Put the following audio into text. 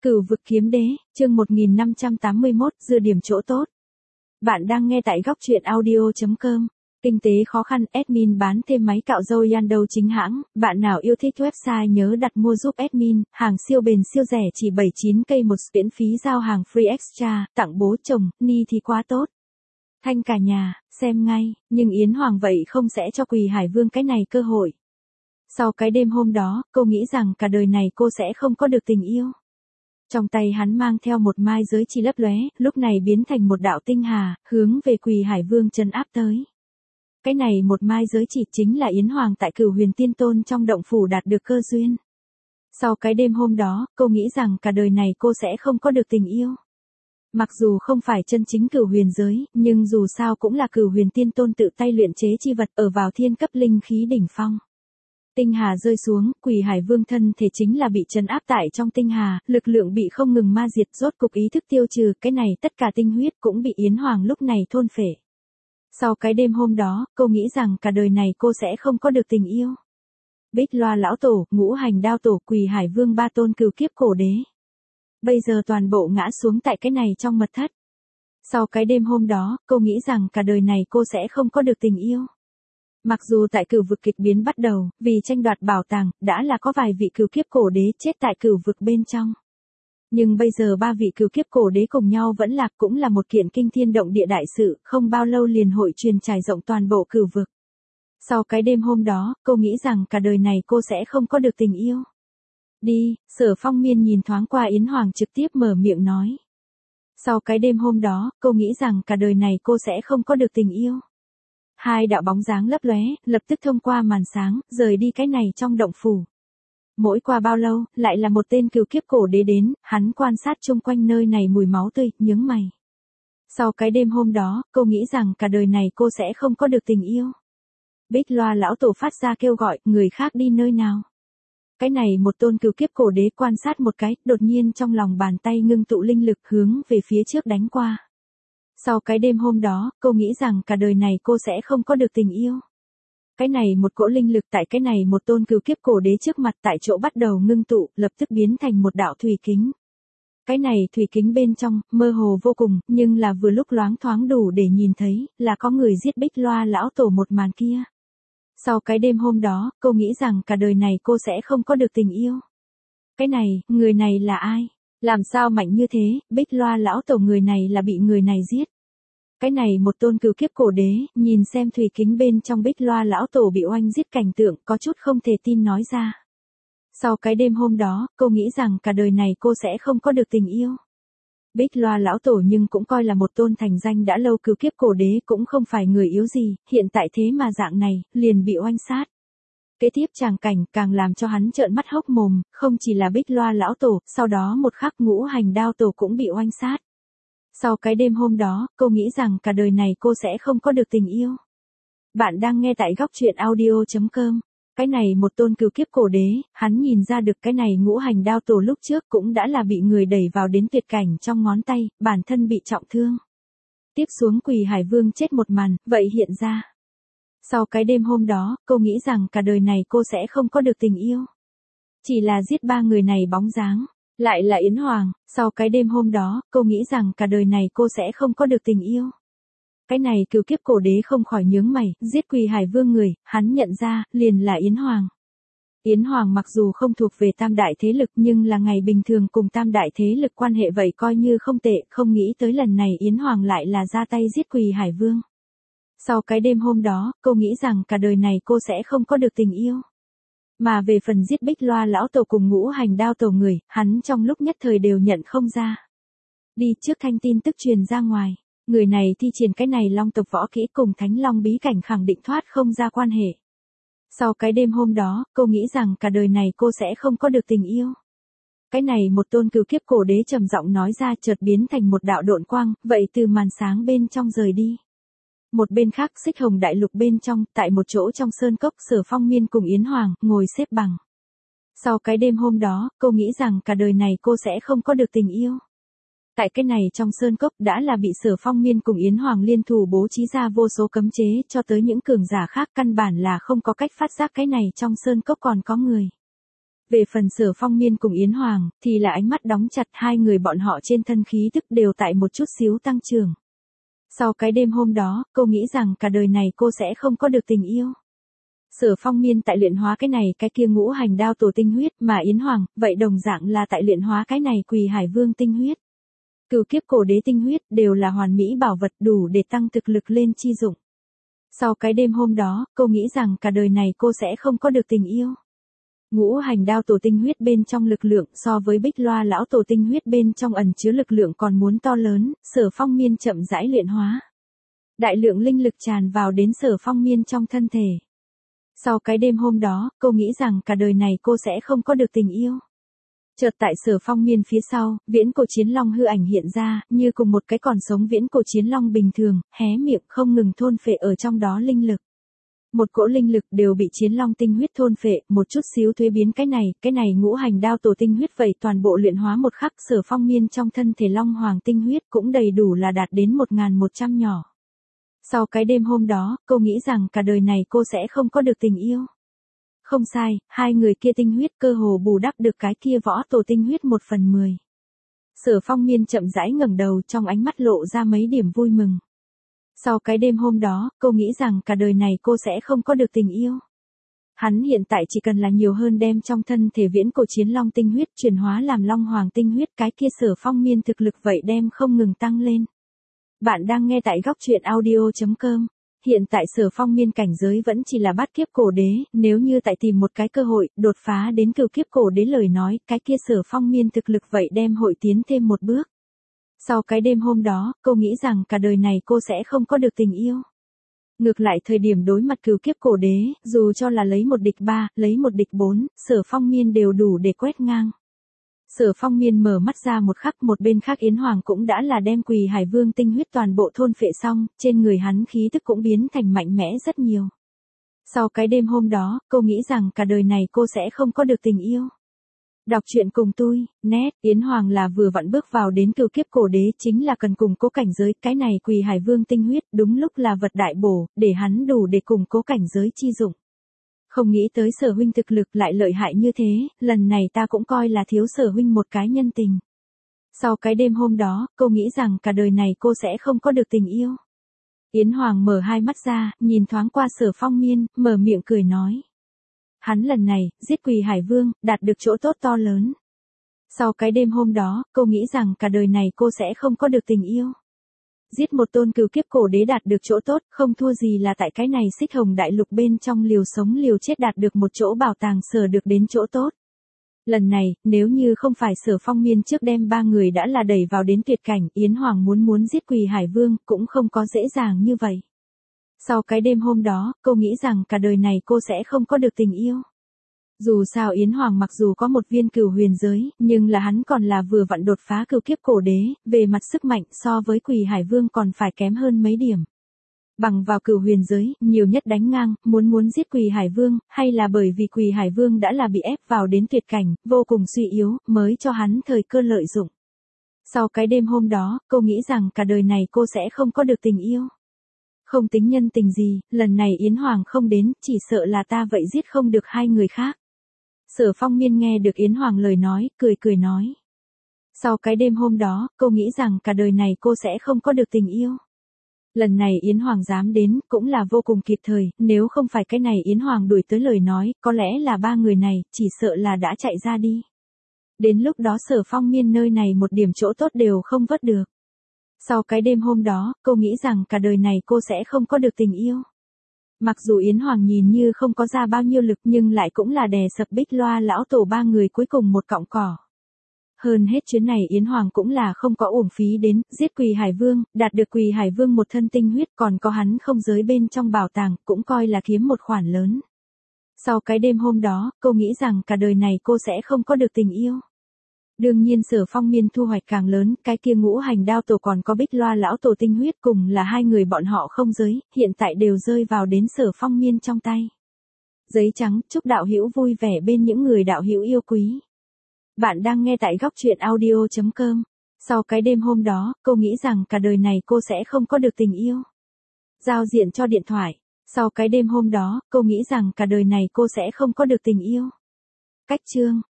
Cửu vực kiếm đế, chương 1581, dưa điểm chỗ tốt. Bạn đang nghe tại góc truyện audio.com. Kinh tế khó khăn, admin bán thêm máy cạo râu Yando chính hãng. Bạn nào yêu thích website nhớ đặt mua giúp admin, hàng siêu bền siêu rẻ chỉ 79k một, miễn phí giao hàng free extra, tặng bố chồng, ni thì quá tốt. Thanh cả nhà, xem ngay, nhưng Yến Hoàng vậy không sẽ cho Quỳ Hải Vương cái này cơ hội. Sau cái đêm hôm đó, cô nghĩ rằng cả đời này cô sẽ không có được tình yêu. Trong tay hắn mang theo một mai giới chi lấp lóe, lúc này biến thành một đạo tinh hà, hướng về Quỳ Hải Vương trấn áp tới. Cái này một mai giới chỉ chính là Yến Hoàng tại Cửu Huyền Tiên Tôn trong động phủ đạt được cơ duyên. Sau cái đêm hôm đó, cô nghĩ rằng cả đời này cô sẽ không có được tình yêu. Mặc dù không phải chân chính Cửu Huyền giới, nhưng dù sao cũng là Cửu Huyền Tiên Tôn tự tay luyện chế chi vật ở vào thiên cấp linh khí đỉnh phong. Tinh hà rơi xuống, Quỳ Hải Vương thân thể chính là bị trấn áp tại trong tinh hà, lực lượng bị không ngừng ma diệt, rốt cục ý thức tiêu trừ, cái này tất cả tinh huyết cũng bị Yến Hoàng lúc này thôn phệ. Sau cái đêm hôm đó, cô nghĩ rằng cả đời này cô sẽ không có được tình yêu. Bích Loa lão tổ, Ngũ Hành đao tổ, Quỳ Hải Vương ba tôn cửu kiếp cổ đế. Bây giờ toàn bộ ngã xuống tại cái này trong mật thất. Sau cái đêm hôm đó, cô nghĩ rằng cả đời này cô sẽ không có được tình yêu. Mặc dù tại cửu vực kịch biến bắt đầu, vì tranh đoạt bảo tàng, đã là có vài vị cửu kiếp cổ đế chết tại cửu vực bên trong. Nhưng bây giờ ba vị cửu kiếp cổ đế cùng nhau vẫn lạc, cũng là một kiện kinh thiên động địa đại sự, không bao lâu liền hội truyền trải rộng toàn bộ cửu vực. Sau cái đêm hôm đó, cô nghĩ rằng cả đời này cô sẽ không có được tình yêu. Đi, Sở Phong Miên nhìn thoáng qua Yến Hoàng trực tiếp mở miệng nói. Sau cái đêm hôm đó, cô nghĩ rằng cả đời này cô sẽ không có được tình yêu. Hai đạo bóng dáng lấp lóe, lập tức thông qua màn sáng, rời đi cái này trong động phủ. Mỗi qua bao lâu, lại là một tên cửu kiếp cổ đế đến, hắn quan sát chung quanh nơi này mùi máu tươi, nhướng mày. Sau cái đêm hôm đó, cô nghĩ rằng cả đời này cô sẽ không có được tình yêu. Bích Loa lão tổ phát ra kêu gọi, người khác đi nơi nào. Cái này một tôn cửu kiếp cổ đế quan sát một cái, đột nhiên trong lòng bàn tay ngưng tụ linh lực hướng về phía trước đánh qua. Sau cái đêm hôm đó, cô nghĩ rằng cả đời này cô sẽ không có được tình yêu. Cái này một cỗ linh lực tại cái này một tôn cửu kiếp cổ đế trước mặt tại chỗ bắt đầu ngưng tụ, lập tức biến thành một đạo thủy kính. Cái này thủy kính bên trong, mơ hồ vô cùng, nhưng là vừa lúc loáng thoáng đủ để nhìn thấy, là có người giết Bích Loa lão tổ một màn kia. Sau cái đêm hôm đó, cô nghĩ rằng cả đời này cô sẽ không có được tình yêu. Cái này, người này là ai? Làm sao mạnh như thế, Bích Loa lão tổ người này là bị người này giết. Cái này một tôn cửu kiếp cổ đế, nhìn xem thủy kính bên trong Bích Loa lão tổ bị oanh giết cảnh tượng, có chút không thể tin nói ra. Sau cái đêm hôm đó, cô nghĩ rằng cả đời này cô sẽ không có được tình yêu. Bích Loa lão tổ nhưng cũng coi là một tôn thành danh đã lâu cửu kiếp cổ đế, cũng không phải người yếu gì, hiện tại thế mà dạng này, liền bị oanh sát. Kế tiếp tràng cảnh càng làm cho hắn trợn mắt hốc mồm, không chỉ là Bích Loa lão tổ, sau đó một khắc Ngũ Hành đao tổ cũng bị oanh sát. Sau cái đêm hôm đó, cô nghĩ rằng cả đời này cô sẽ không có được tình yêu. Bạn đang nghe tại góc truyện audio.com. Cái này một tôn cửu kiếp cổ đế, hắn nhìn ra được cái này Ngũ Hành đao tổ lúc trước cũng đã là bị người đẩy vào đến tuyệt cảnh trong ngón tay, bản thân bị trọng thương. Tiếp xuống Quỳ Hải Vương chết một màn, vậy hiện ra. Sau cái đêm hôm đó, cô nghĩ rằng cả đời này cô sẽ không có được tình yêu. Chỉ là giết ba người này bóng dáng. Lại là Yến Hoàng, sau cái đêm hôm đó, cô nghĩ rằng cả đời này cô sẽ không có được tình yêu. Cái này cửu kiếp cổ đế không khỏi nhướng mày, giết Quỳ Hải Vương người, hắn nhận ra, liền là Yến Hoàng. Yến Hoàng mặc dù không thuộc về tam đại thế lực nhưng là ngày bình thường cùng tam đại thế lực quan hệ vậy coi như không tệ, không nghĩ tới lần này Yến Hoàng lại là ra tay giết Quỳ Hải Vương. Sau cái đêm hôm đó, cô nghĩ rằng cả đời này cô sẽ không có được tình yêu. Mà về phần giết Bích Loa lão tổ cùng Ngũ Hành đao tổ người, hắn trong lúc nhất thời đều nhận không ra. Đi trước thanh tin tức truyền ra ngoài, người này thi triển cái này long tộc võ kỹ cùng Thánh Long bí cảnh khẳng định thoát không ra quan hệ. Sau cái đêm hôm đó, cô nghĩ rằng cả đời này cô sẽ không có được tình yêu. Cái này một tôn cửu kiếp cổ đế trầm giọng nói ra, chợt biến thành một đạo độn quang, vậy từ màn sáng bên trong rời đi. Một bên khác Xích Hồng đại lục bên trong, tại một chỗ trong sơn cốc, Sở Phong Miên cùng Yến Hoàng, ngồi xếp bằng. Sau cái đêm hôm đó, cô nghĩ rằng cả đời này cô sẽ không có được tình yêu. Tại cái này trong sơn cốc đã là bị Sở Phong Miên cùng Yến Hoàng liên thủ bố trí ra vô số cấm chế, cho tới những cường giả khác căn bản là không có cách phát giác cái này trong sơn cốc còn có người. Về phần Sở Phong Miên cùng Yến Hoàng, thì là ánh mắt đóng chặt, hai người bọn họ trên thân khí tức đều tại một chút xíu tăng trưởng. Sau cái đêm hôm đó, cô nghĩ rằng cả đời này cô sẽ không có được tình yêu. Sở Phong Miên tại luyện hóa cái này cái kia ngũ hành đao tổ tinh huyết, mà Yến Hoàng, vậy đồng dạng là tại luyện hóa cái này Quỳ Hải Vương tinh huyết. Cửu kiếp cổ đế tinh huyết đều là hoàn mỹ bảo vật đủ để tăng thực lực lên chi dụng. Sau cái đêm hôm đó, cô nghĩ rằng cả đời này cô sẽ không có được tình yêu. Ngũ hành đao tổ tinh huyết bên trong lực lượng so với Bích Loa lão tổ tinh huyết bên trong ẩn chứa lực lượng còn muốn to lớn, Sở Phong Miên chậm rãi luyện hóa. Đại lượng linh lực tràn vào đến Sở Phong Miên trong thân thể. Sau cái đêm hôm đó, cô nghĩ rằng cả đời này cô sẽ không có được tình yêu. Chợt tại Sở Phong Miên phía sau, viễn cổ chiến long hư ảnh hiện ra, như cùng một cái còn sống viễn cổ chiến long bình thường, hé miệng không ngừng thôn phệ ở trong đó linh lực. Một cỗ linh lực đều bị chiến long tinh huyết thôn phệ, một chút xíu thuế biến cái này ngũ hành đao tổ tinh huyết vậy toàn bộ luyện hóa một khắc. Sở Phong Miên trong thân thể long hoàng tinh huyết cũng đầy đủ là đạt đến 1100 nhỏ. Sau cái đêm hôm đó, cô nghĩ rằng cả đời này cô sẽ không có được tình yêu. Không sai, hai người kia tinh huyết cơ hồ bù đắp được cái kia võ tổ tinh huyết 1/10. Sở Phong Miên chậm rãi ngẩng đầu, trong ánh mắt lộ ra mấy điểm vui mừng. Sau cái đêm hôm đó, cô nghĩ rằng cả đời này cô sẽ không có được tình yêu. Hắn hiện tại chỉ cần là nhiều hơn đem trong thân thể viễn cổ chiến long tinh huyết chuyển hóa làm long hoàng tinh huyết, cái kia Sở Phong Miên thực lực vậy đem không ngừng tăng lên. Bạn đang nghe tại góc truyện audio.com. Hiện tại Sở Phong Miên cảnh giới vẫn chỉ là bát kiếp cổ đế, nếu như tại tìm một cái cơ hội, đột phá đến cửu kiếp cổ đế lời nói, cái kia Sở Phong Miên thực lực vậy đem hội tiến thêm một bước. Sau cái đêm hôm đó, cô nghĩ rằng cả đời này cô sẽ không có được tình yêu. Ngược lại thời điểm đối mặt cửu kiếp cổ đế, dù cho là lấy một địch 3, lấy một địch 4, Sở Phong Miên đều đủ để quét ngang. Sở Phong Miên mở mắt ra một khắc, một bên khác Yến Hoàng cũng đã là đem Quỳ Hải Vương tinh huyết toàn bộ thôn phệ xong, trên người hắn khí tức cũng biến thành mạnh mẽ rất nhiều. Sau cái đêm hôm đó, cô nghĩ rằng cả đời này cô sẽ không có được tình yêu. Đọc truyện cùng tôi, nét, Yến Hoàng là vừa vặn bước vào đến cửu kiếp cổ đế, chính là cần củng cố cảnh giới, cái này Quỳ Hải Vương tinh huyết đúng lúc là vật đại bổ, để hắn đủ để củng cố cảnh giới chi dụng. Không nghĩ tới Sở huynh thực lực lại lợi hại như thế, lần này ta cũng coi là thiếu Sở huynh một cái nhân tình. Sau cái đêm hôm đó, cô nghĩ rằng cả đời này cô sẽ không có được tình yêu. Yến Hoàng mở hai mắt ra, nhìn thoáng qua Sở Phong Miên, mở miệng cười nói. Hắn lần này, giết Quỳ Hải Vương, đạt được chỗ tốt to lớn. Sau cái đêm hôm đó, cô nghĩ rằng cả đời này cô sẽ không có được tình yêu. Giết một tôn cửu kiếp cổ đế đạt được chỗ tốt, không thua gì là tại cái này Xích Hồng đại lục bên trong liều sống liều chết đạt được một chỗ bảo tàng sở được đến chỗ tốt. Lần này, nếu như không phải Sở Phong Miên trước đem ba người đã là đẩy vào đến tuyệt cảnh, Yến Hoàng muốn giết Quỳ Hải Vương, cũng không có dễ dàng như vậy. Sau cái đêm hôm đó, cô nghĩ rằng cả đời này cô sẽ không có được tình yêu. Dù sao Yến Hoàng mặc dù có một viên cửu huyền giới, nhưng là hắn còn là vừa vặn đột phá cửu kiếp cổ đế, về mặt sức mạnh so với Quỳ Hải Vương còn phải kém hơn mấy điểm. Bằng vào cửu huyền giới, nhiều nhất đánh ngang, muốn giết Quỳ Hải Vương, hay là bởi vì Quỳ Hải Vương đã là bị ép vào đến tuyệt cảnh, vô cùng suy yếu, mới cho hắn thời cơ lợi dụng. Sau cái đêm hôm đó, cô nghĩ rằng cả đời này cô sẽ không có được tình yêu. Không tính nhân tình gì, lần này Yến Hoàng không đến, chỉ sợ là ta vậy giết không được hai người khác. Sở Phong Miên nghe được Yến Hoàng lời nói, cười nói. Sau cái đêm hôm đó, cô nghĩ rằng cả đời này cô sẽ không có được tình yêu. Lần này Yến Hoàng dám đến, cũng là vô cùng kịp thời, nếu không phải cái này Yến Hoàng đuổi tới lời nói, có lẽ là ba người này, chỉ sợ là đã chạy ra đi. Đến lúc đó Sở Phong Miên nơi này một điểm chỗ tốt đều không vớt được. Sau cái đêm hôm đó, cô nghĩ rằng cả đời này cô sẽ không có được tình yêu. Mặc dù Yến Hoàng nhìn như không có ra bao nhiêu lực nhưng lại cũng là đè sập Bích Loa lão tổ ba người cuối cùng một cọng cỏ. Hơn hết chuyến này Yến Hoàng cũng là không có uổng phí đến, giết Quỳ Hải Vương, đạt được Quỳ Hải Vương một thân tinh huyết, còn có hắn không giới bên trong bảo tàng, cũng coi là kiếm một khoản lớn. Sau cái đêm hôm đó, cô nghĩ rằng cả đời này cô sẽ không có được tình yêu. Đương nhiên Sở Phong Miên thu hoạch càng lớn, cái kia ngũ hành đao tổ còn có Bích Loa lão tổ tinh huyết cùng là hai người bọn họ không giới, hiện tại đều rơi vào đến Sở Phong Miên trong tay. Giấy trắng, chúc đạo hữu vui vẻ bên những người đạo hữu yêu quý. Bạn đang nghe tại góc truyện audio.com. Sau cái đêm hôm đó, cô nghĩ rằng cả đời này cô sẽ không có được tình yêu. Giao diện cho điện thoại. Sau cái đêm hôm đó, cô nghĩ rằng cả đời này cô sẽ không có được tình yêu. Cách chương